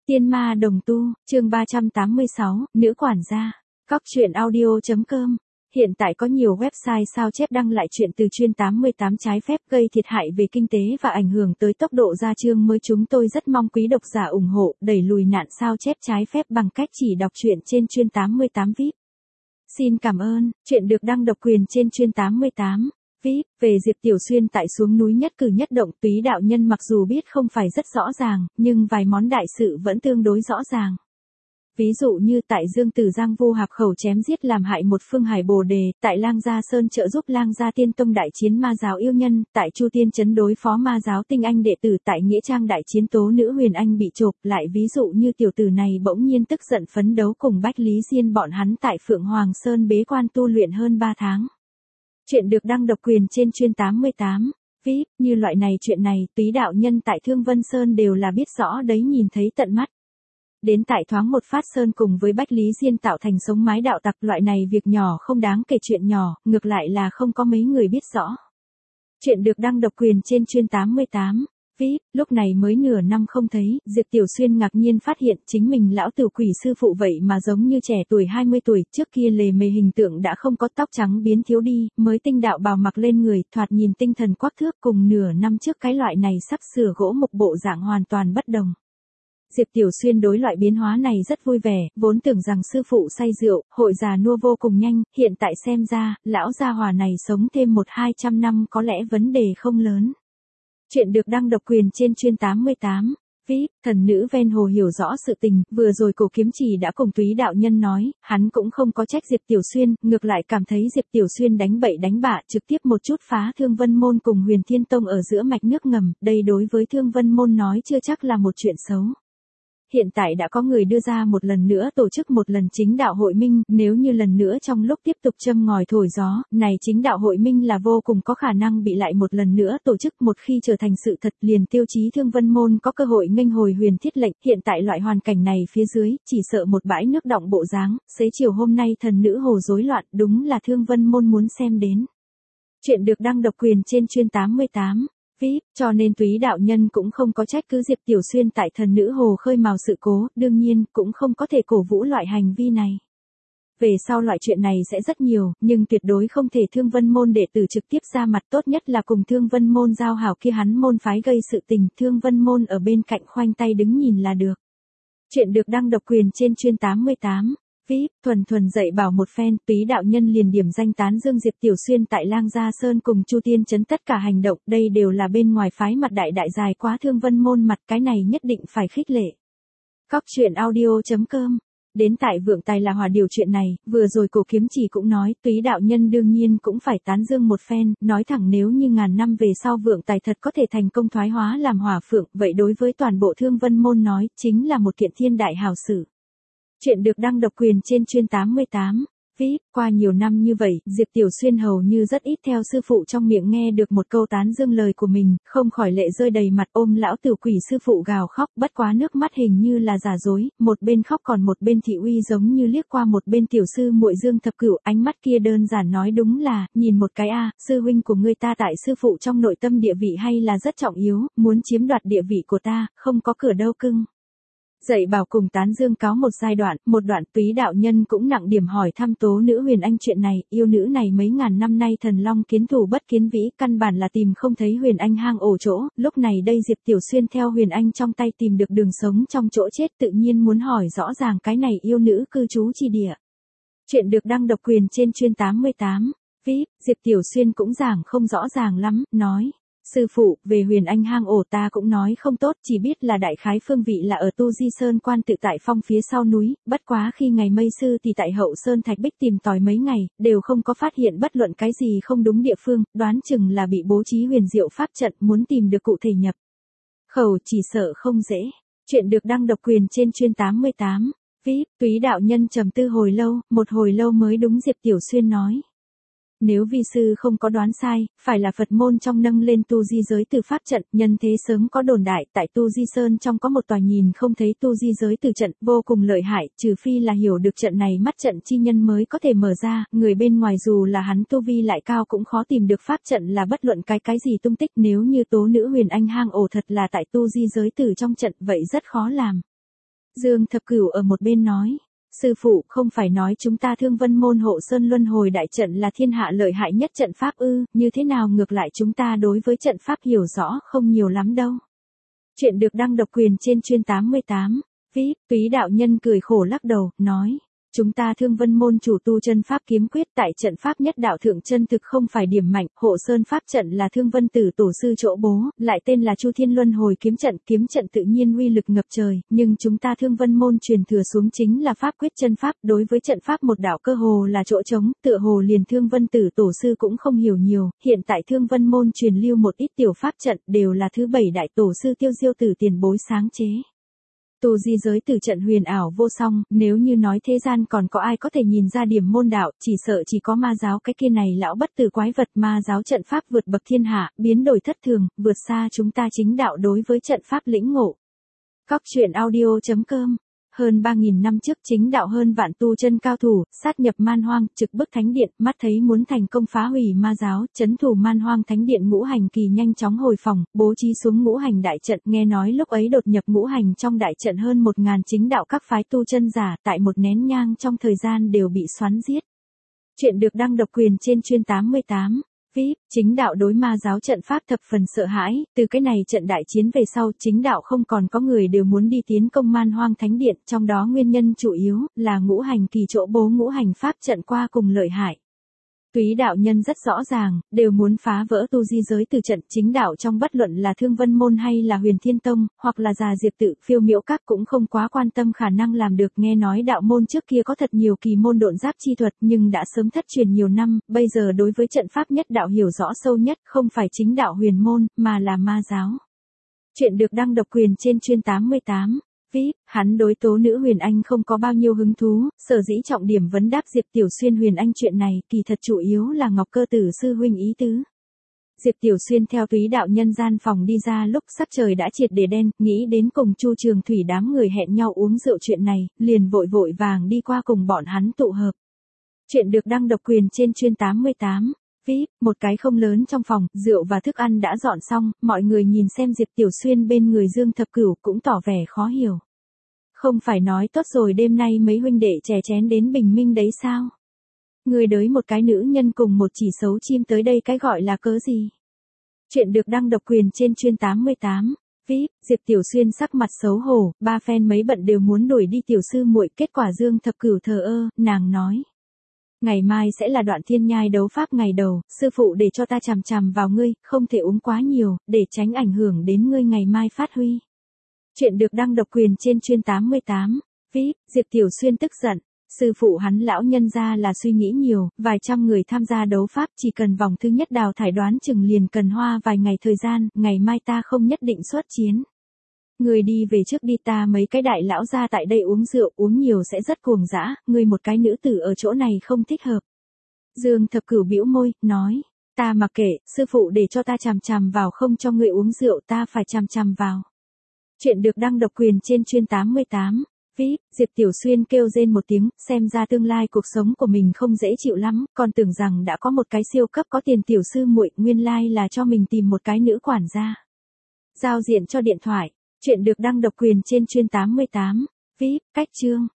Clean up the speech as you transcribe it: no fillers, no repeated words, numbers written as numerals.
Tiên ma đồng tu, chương 386, nữ quản gia. Các truyện audio.com. Hiện tại có nhiều website sao chép đăng lại chuyện từ chuyên 88 trái phép gây thiệt hại về kinh tế và ảnh hưởng tới tốc độ ra chương mới. Chúng tôi rất mong quý độc giả ủng hộ, đẩy lùi nạn sao chép trái phép bằng cách chỉ đọc truyện trên chuyên 88 VIP. Xin cảm ơn. Truyện được đăng độc quyền trên chuyên 88 VIP. Về Diệp Tiểu Xuyên tại xuống núi nhất cử nhất động, Túy đạo nhân mặc dù biết không phải rất rõ ràng, nhưng vài món đại sự vẫn tương đối rõ ràng. Ví dụ như tại Dương Tử Giang Vu Hạp khẩu chém giết làm hại một phương hải bồ đề, tại Lang Gia Sơn trợ giúp Lang Gia Tiên Tông đại chiến ma giáo yêu nhân, tại Chu Tiên Trấn đối phó ma giáo tinh anh đệ tử, tại Nghĩa Trang đại chiến tố nữ Huyền Anh bị chộp. Lại ví dụ như tiểu tử này bỗng nhiên tức giận phấn đấu cùng Bách Lý Diên bọn hắn tại Phượng Hoàng Sơn bế quan tu luyện hơn 3 tháng. Chuyện được đăng độc quyền trên chuyên 88 VIP. Như loại này chuyện này, Túy đạo nhân tại Thương Vân Sơn đều là biết rõ đấy, nhìn thấy tận mắt. Đến tại thoáng một phát sơn cùng với Bách Lý Diên tạo thành sống mái đạo tặc, loại này việc nhỏ không đáng kể, chuyện nhỏ, ngược lại là không có mấy người biết rõ. Chuyện được đăng độc quyền trên chuyên 88 VIP. Lúc này mới nửa năm không thấy, Diệp Tiểu Xuyên ngạc nhiên phát hiện chính mình lão tử quỷ sư phụ vậy mà giống như trẻ tuổi 20 tuổi, trước kia lề mề hình tượng đã không có, tóc trắng biến thiếu đi, mới tinh đạo bào mặc lên người, thoạt nhìn tinh thần quắc thước, cùng nửa năm trước cái loại này sắp sửa gỗ mục bộ dạng hoàn toàn bất đồng. Diệp Tiểu Xuyên đối loại biến hóa này rất vui vẻ, vốn tưởng rằng sư phụ say rượu, hội già nua vô cùng nhanh, hiện tại xem ra, lão gia hỏa này sống thêm 100-200 năm có lẽ vấn đề không lớn. Chuyện được đăng độc quyền trên chuyên 88 VIP. Thần nữ ven hồ hiểu rõ sự tình, vừa rồi Cổ Kiếm Chỉ đã cùng Túy đạo nhân nói, hắn cũng không có trách Diệp Tiểu Xuyên, ngược lại cảm thấy Diệp Tiểu Xuyên đánh bậy đánh bạ, trực tiếp một chút phá Thương Vân Môn cùng Huyền Thiên Tông ở giữa mạch nước ngầm, đây đối với Thương Vân Môn nói chưa chắc là một chuyện xấu. Hiện tại đã có người đưa ra một lần nữa tổ chức một lần chính đạo hội minh, nếu như lần nữa trong lúc tiếp tục châm ngòi thổi gió, này chính đạo hội minh là vô cùng có khả năng bị lại một lần nữa tổ chức. Một khi trở thành sự thật, liền tiêu chí Thương Vân Môn có cơ hội nghênh hồi huyền thiết lệnh. Hiện tại loại hoàn cảnh này phía dưới, chỉ sợ một bãi nước đọng bộ dáng. Xế chiều hôm nay thần nữ hồ rối loạn, đúng là Thương Vân Môn muốn xem đến. Chuyện được đăng độc quyền trên chuyên 88 VIP. Cho nên Túy đạo nhân cũng không có trách cứ Diệp Tiểu Xuyên tại thần nữ hồ khơi mào sự cố, đương nhiên cũng không có thể cổ vũ loại hành vi này. Về sau loại chuyện này sẽ rất nhiều, nhưng tuyệt đối không thể Thương Vân Môn đệ tử trực tiếp ra mặt, tốt nhất là cùng Thương Vân Môn giao hảo, kia hắn môn phái gây sự tình, Thương Vân Môn ở bên cạnh khoanh tay đứng nhìn là được. Chuyện được đăng độc quyền trên chuyên 88 VIP. Thuần dạy bảo một phen, Túy đạo nhân liền điểm danh tán dương Diệp Tiểu Xuyên tại Lang Gia Sơn cùng Chu Tiên Trấn tất cả hành động, đây đều là bên ngoài phái mặt đại dài quá Thương Vân Môn mặt, cái này nhất định phải khích lệ. Các truyện audio.com. Đến tại vượng tài là hòa điều chuyện này, vừa rồi Cổ Kiếm Chỉ cũng nói, Túy đạo nhân đương nhiên cũng phải tán dương một phen, nói thẳng nếu như ngàn năm về sau vượng tài thật có thể thành công thoái hóa làm hỏa phượng, vậy đối với toàn bộ Thương Vân Môn nói, chính là một kiện thiên đại hào sự. Chuyện được đăng độc quyền trên chuyên 88 VIP. Qua nhiều năm như vậy, Diệp Tiểu Xuyên hầu như rất ít theo sư phụ trong miệng nghe được một câu tán dương lời của mình, không khỏi lệ rơi đầy mặt, ôm lão tử quỷ sư phụ gào khóc, bất quá nước mắt hình như là giả dối, một bên khóc còn một bên thị uy giống như liếc qua một bên tiểu sư muội Dương Thập Cửu, ánh mắt kia đơn giản nói đúng là, nhìn một cái a, sư huynh của ngươi ta tại sư phụ trong nội tâm địa vị hay là rất trọng yếu, muốn chiếm đoạt địa vị của ta, không có cửa đâu cưng. Dạy bảo cùng tán dương cáo một giai đoạn, một đoạn Túy đạo nhân cũng nặng điểm hỏi thăm tố nữ Huyền Anh chuyện này, yêu nữ này mấy ngàn năm nay thần long kiến thủ bất kiến vĩ, căn bản là tìm không thấy Huyền Anh hang ổ chỗ, lúc này đây Diệp Tiểu Xuyên theo Huyền Anh trong tay tìm được đường sống trong chỗ chết, tự nhiên muốn hỏi rõ ràng cái này yêu nữ cư trú chi địa. Chuyện được đăng độc quyền trên chuyên 88 VIP. Diệp Tiểu Xuyên cũng giảng không rõ ràng lắm, nói. Sư phụ, về Huyền Anh hang ổ ta cũng nói không tốt, chỉ biết là đại khái phương vị là ở Tu Di Sơn quan tự tại phong phía sau núi, bất quá khi ngày mây sư thì tại Hậu Sơn Thạch Bích tìm tòi mấy ngày, đều không có phát hiện bất luận cái gì không đúng địa phương, đoán chừng là bị bố trí huyền diệu pháp trận, muốn tìm được cụ thể nhập khẩu chỉ sợ không dễ. Chuyện được đăng độc quyền trên chuyên 88 VIP. Túy đạo nhân trầm tư hồi lâu, một hồi lâu mới đúng Diệp Tiểu Xuyên nói. Nếu vi sư không có đoán sai, phải là Phật môn trong nâng lên tu di giới từ pháp trận, nhân thế sớm có đồn đại, tại tu di sơn trong có một tòa nhìn không thấy tu di giới từ trận, vô cùng lợi hại, trừ phi là hiểu được trận này mắt trận chi nhân mới có thể mở ra, người bên ngoài dù là hắn tu vi lại cao cũng khó tìm được pháp trận là bất luận cái gì tung tích, nếu như tố nữ Huyền Anh hang ổ thật là tại tu di giới từ trong trận, vậy rất khó làm. Dương Thập Cửu ở một bên nói. Sư phụ, không phải nói chúng ta Thương Vân môn Hộ Sơn Luân Hồi đại trận là thiên hạ lợi hại nhất trận pháp ư, như thế nào ngược lại chúng ta đối với trận pháp hiểu rõ không nhiều lắm đâu. Chuyện được đăng độc quyền trên chuyên 88. VIP, Túy đạo nhân cười khổ lắc đầu, nói. Chúng ta Thương Vân môn chủ tu chân pháp kiếm quyết tại trận pháp nhất đạo thượng chân thực không phải điểm mạnh, Hộ Sơn pháp trận là Thương Vân tử tổ sư chỗ bố, lại tên là Chu Thiên Luân Hồi kiếm trận tự nhiên uy lực ngập trời, nhưng chúng ta Thương Vân môn truyền thừa xuống chính là pháp quyết chân pháp, đối với trận pháp một đạo cơ hồ là chỗ trống, tựa hồ liền Thương Vân tử tổ sư cũng không hiểu nhiều, hiện tại Thương Vân môn truyền lưu một ít tiểu pháp trận đều là thứ 7 đại tổ sư Tiêu Diêu tử tiền bối sáng chế. Tu di giới từ trận huyền ảo vô song, nếu như nói thế gian còn có ai có thể nhìn ra điểm môn đạo, chỉ sợ chỉ có ma giáo cái kia này lão bất tử quái vật. Ma giáo trận pháp vượt bậc thiên hạ, biến đổi thất thường, vượt xa chúng ta chính đạo đối với trận pháp lĩnh ngộ. Góc truyện audio.com. Hơn 3.000 năm trước chính đạo hơn vạn tu chân cao thủ, sát nhập man hoang, trực bức thánh điện, mắt thấy muốn thành công phá hủy ma giáo, trấn thủ man hoang thánh điện ngũ hành kỳ nhanh chóng hồi phòng, bố trí xuống ngũ hành đại trận, nghe nói lúc ấy đột nhập ngũ hành trong đại trận hơn 1.000 chính đạo các phái tu chân giả, tại một nén nhang trong thời gian đều bị xoắn giết. Chuyện được đăng độc quyền trên chuyên 88. VIP, chính đạo đối ma giáo trận pháp thập phần sợ hãi, từ cái này trận đại chiến về sau, chính đạo không còn có người đều muốn đi tiến công man hoang thánh điện, trong đó nguyên nhân chủ yếu là ngũ hành kỳ chỗ bố ngũ hành pháp trận qua cùng lợi hại. Túy đạo nhân rất rõ ràng, đều muốn phá vỡ tu di giới từ trận chính đạo trong bất luận là Thương Vân môn hay là Huyền Thiên Tông, hoặc là Già Diệp tự, Phiêu Miễu các cũng không quá quan tâm khả năng làm được. Nghe nói đạo môn trước kia có thật nhiều kỳ môn độn giáp chi thuật nhưng đã sớm thất truyền nhiều năm, bây giờ đối với trận pháp nhất đạo hiểu rõ sâu nhất không phải chính đạo huyền môn, mà là ma giáo. Chuyện được đăng độc quyền trên chuyên 88. VIP, hắn đối tố nữ Huyền Anh không có bao nhiêu hứng thú, sở dĩ trọng điểm vấn đáp Diệp Tiểu Xuyên Huyền Anh chuyện này, kỳ thật chủ yếu là Ngọc Cơ Tử sư huynh ý tứ. Diệp Tiểu Xuyên theo Túy đạo nhân gian phòng đi ra lúc sắc trời đã triệt để đen, nghĩ đến cùng Chu Trường Thủy đám người hẹn nhau uống rượu chuyện này, liền vội vội vàng đi qua cùng bọn hắn tụ hợp. Chuyện được đăng độc quyền trên chuyên 88. VIP, một cái không lớn trong phòng, rượu và thức ăn đã dọn xong, mọi người nhìn xem Diệp Tiểu Xuyên bên người Dương Thập Cửu cũng tỏ vẻ khó hiểu. Không phải nói tốt rồi đêm nay mấy huynh đệ chè chén đến bình minh đấy sao? Người đới một cái nữ nhân cùng một chỉ xấu chim tới đây cái gọi là cớ gì? Chuyện được đăng độc quyền trên chuyên 88. VIP, Diệp Tiểu Xuyên sắc mặt xấu hổ, ba phen mấy bận đều muốn đuổi đi tiểu sư muội, kết quả Dương Thập Cửu thờ ơ, nàng nói. Ngày mai sẽ là Đoạn Thiên Nhai đấu pháp ngày đầu, sư phụ để cho ta chằm chằm vào ngươi, không thể uống quá nhiều, để tránh ảnh hưởng đến ngươi ngày mai phát huy. Chuyện được đăng độc quyền trên chuyên 88. VIP, Diệp Tiểu Xuyên tức giận. Sư phụ hắn lão nhân ra là suy nghĩ nhiều, vài trăm người tham gia đấu pháp chỉ cần vòng thứ nhất đào thải đoán chừng liền cần hoa vài ngày thời gian, ngày mai ta không nhất định xuất chiến. Người đi về trước đi, ta mấy cái đại lão ra tại đây uống rượu, uống nhiều sẽ rất cuồng dã, người một cái nữ tử ở chỗ này không thích hợp. Dương Thập Cửu bĩu môi, nói, ta mặc kệ, sư phụ để cho ta chằm chằm vào không cho người uống rượu, ta phải chằm chằm vào. Chuyện được đăng độc quyền trên chuyên 88. VIP, Diệp Tiểu Xuyên kêu rên một tiếng, xem ra tương lai cuộc sống của mình không dễ chịu lắm, còn tưởng rằng đã có một cái siêu cấp có tiền tiểu sư muội, nguyên lai là cho mình tìm một cái nữ quản gia. Giao diện cho điện thoại. Chuyện được đăng độc quyền trên chuyên 88. VIP, cách chương.